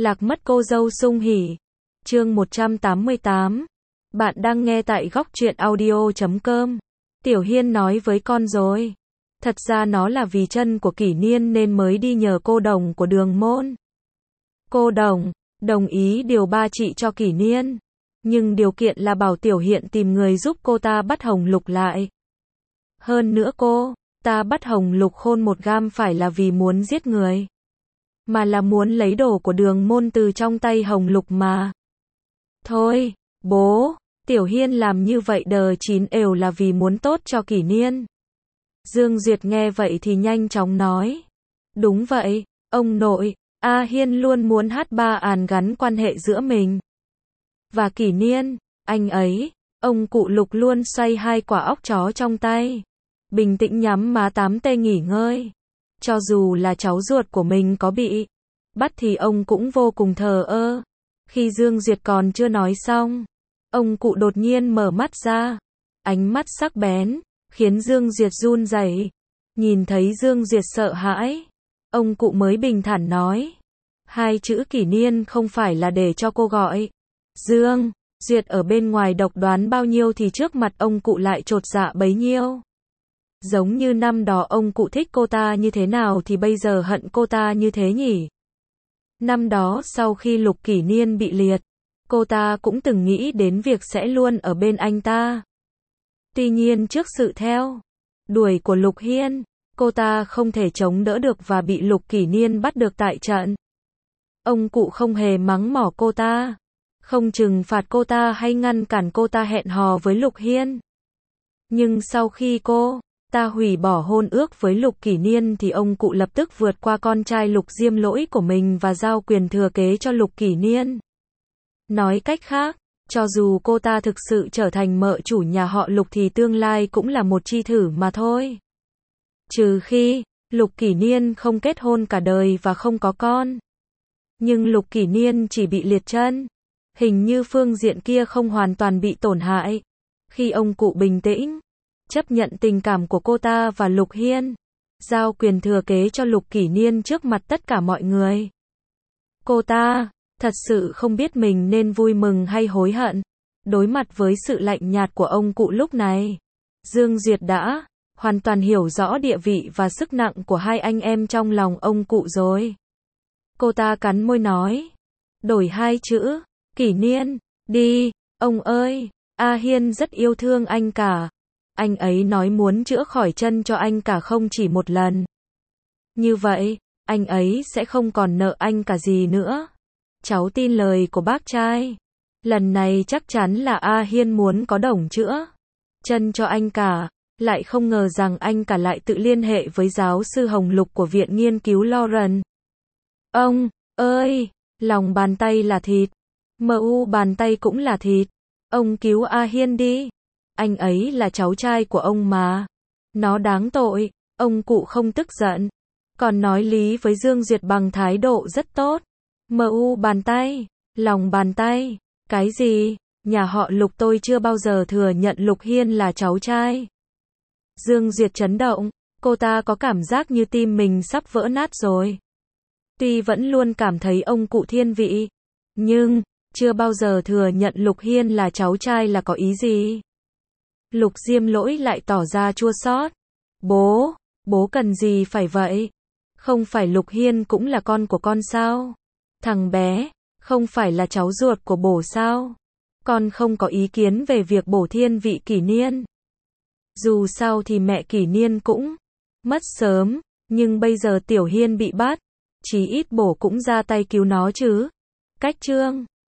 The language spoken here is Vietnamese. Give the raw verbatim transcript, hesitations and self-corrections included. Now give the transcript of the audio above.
Lạc mất cô dâu sung hỉ. Chương một trăm tám mươi tám. Bạn đang nghe tại góc truyện audio chấm com. Tiểu Hiên nói với con rồi. Thật ra nó là vì chân của Kỷ Niên nên mới đi nhờ cô đồng của Đường Môn. Cô đồng, đồng ý điều ba trị cho Kỷ Niên. Nhưng điều kiện là bảo Tiểu Hiện tìm người giúp cô ta bắt Hồng Lục lại. Hơn nữa cô, ta bắt Hồng Lục khôn một gam phải là vì muốn giết người. Mà là muốn lấy đồ của Đường Môn từ trong tay Hồng Lục mà. Thôi, bố, Tiểu Hiên làm như vậy đờ chín ều là vì muốn tốt cho Kỷ Niên. Dương Duyệt nghe vậy thì nhanh chóng nói. Đúng vậy, ông nội, A Hiên luôn muốn hát ba àn gắn quan hệ giữa mình và Kỷ Niên, anh ấy, ông cụ Lục luôn xoay hai quả óc chó trong tay. Bình tĩnh nhắm má tám tê nghỉ ngơi. Cho dù là cháu ruột của mình có bị bắt thì ông cũng vô cùng thờ ơ. Khi Dương Duyệt còn chưa nói xong, ông cụ đột nhiên mở mắt ra. Ánh mắt sắc bén, khiến Dương Duyệt run rẩy. Nhìn thấy Dương Duyệt sợ hãi, ông cụ mới bình thản nói. Hai chữ Kỷ Niên không phải là để cho cô gọi. Dương Duyệt ở bên ngoài độc đoán bao nhiêu thì trước mặt ông cụ lại chột dạ bấy nhiêu. Giống như năm đó ông cụ thích cô ta như thế nào thì bây giờ hận cô ta như thế nhỉ? Năm đó sau khi Lục Kỷ Niên bị liệt, cô ta cũng từng nghĩ đến việc sẽ luôn ở bên anh ta. Tuy nhiên trước sự theo đuổi của Lục Hiên, cô ta không thể chống đỡ được và bị Lục Kỷ Niên bắt được tại trận. Ông cụ không hề mắng mỏ cô ta, không trừng phạt cô ta hay ngăn cản cô ta hẹn hò với Lục Hiên. Nhưng sau khi cô ta hủy bỏ hôn ước với Lục Kỷ Niên thì ông cụ lập tức vượt qua con trai Lục Diêm Lỗi của mình và giao quyền thừa kế cho Lục Kỷ Niên. Nói cách khác, cho dù cô ta thực sự trở thành mợ chủ nhà họ Lục thì tương lai cũng là một chi thử mà thôi. Trừ khi Lục Kỷ Niên không kết hôn cả đời và không có con. Nhưng Lục Kỷ Niên chỉ bị liệt chân. Hình như phương diện kia không hoàn toàn bị tổn hại. Khi ông cụ bình tĩnh, chấp nhận tình cảm của cô ta và Lục Hiên, giao quyền thừa kế cho Lục Kỷ Niên trước mặt tất cả mọi người. Cô ta thật sự không biết mình nên vui mừng hay hối hận. Đối mặt với sự lạnh nhạt của ông cụ lúc này, Dương Duyệt đã hoàn toàn hiểu rõ địa vị và sức nặng của hai anh em trong lòng ông cụ rồi. Cô ta cắn môi nói, đổi hai chữ, Kỷ Niên, đi, ông ơi, A Hiên rất yêu thương anh cả. Anh ấy nói muốn chữa khỏi chân cho anh cả không chỉ một lần. Như vậy, anh ấy sẽ không còn nợ anh cả gì nữa. Cháu tin lời của bác trai. Lần này chắc chắn là A Hiên muốn có đồng chữa chân cho anh cả. Lại không ngờ rằng anh cả lại tự liên hệ với giáo sư Hồng Lục của Viện Nghiên cứu Lauren. Ông ơi, lòng bàn tay là thịt. Mờ u bàn tay cũng là thịt. Ông cứu A Hiên đi. Anh ấy là cháu trai của ông mà. Nó đáng tội. Ông cụ không tức giận, còn nói lý với Dương Duyệt bằng thái độ rất tốt. Mờ u bàn tay, lòng bàn tay, cái gì? Nhà họ Lục tôi chưa bao giờ thừa nhận Lục Hiên là cháu trai. Dương Duyệt chấn động, cô ta có cảm giác như tim mình sắp vỡ nát rồi. Tuy vẫn luôn cảm thấy ông cụ thiên vị, nhưng chưa bao giờ thừa nhận Lục Hiên là cháu trai là có ý gì? Lục Diêm Lỗi lại tỏ ra chua xót. Bố, bố cần gì phải vậy? Không phải Lục Hiên cũng là con của con sao? Thằng bé, không phải là cháu ruột của bổ sao? Con không có ý kiến về việc bổ thiên vị Kỷ Niên. Dù sao thì mẹ Kỷ Niên cũng mất sớm, nhưng bây giờ Tiểu Hiên bị bắt, chí ít bổ cũng ra tay cứu nó chứ. Cách chương